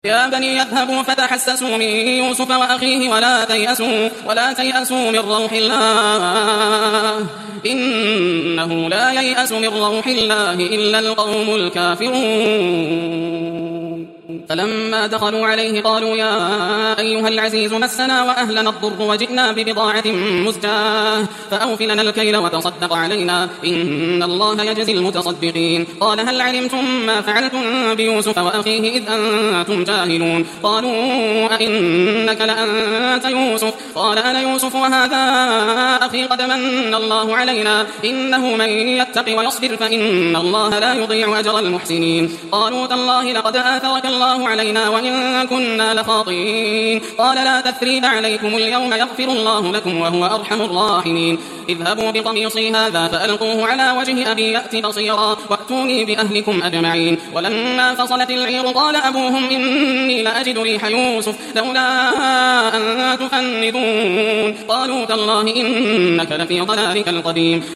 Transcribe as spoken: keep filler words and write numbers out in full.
يا بني يذهبوا فتحسسوا من يوسف وأخيه ولا تيأسوا, ولا تيأسوا من روح الله إنه لا ييأس من روح الله إلا القوم الكافرون. فلما دخلوا عليه قالوا يا أيها العزيز مسنا وأهلنا الضر وجئنا ببضاعة مزجاة فأوف لنا الكيل وتصدق علينا إن الله يجزي المتصدقين. قال هل علمتم ما فعلتم بيوسف وأخيه إذ أنتم جاهلون؟ قالوا أئنك لأنت يوسف؟ قال أنا يوسف وهذا أخي قد من الله علينا إنه من يتق ويصبر فإن الله لا يضيع أجر المحسنين. قالوا تالله لقد آثرك الله علينا وإن كنا لخاطئين. قال لا تثريب عليكم اليوم يغفر الله لكم وهو أرحم الراحمين. اذهبوا بقميصي هذا فألقوه على وجه أبي يأت بصيرا وأتوني بأهلكم أجمعين. ولما فصلت العير قال أبوهم إني لأجد ريح يوسف لولا أن تفندون. قالوا تالله إنك لفي ضلالك القديم.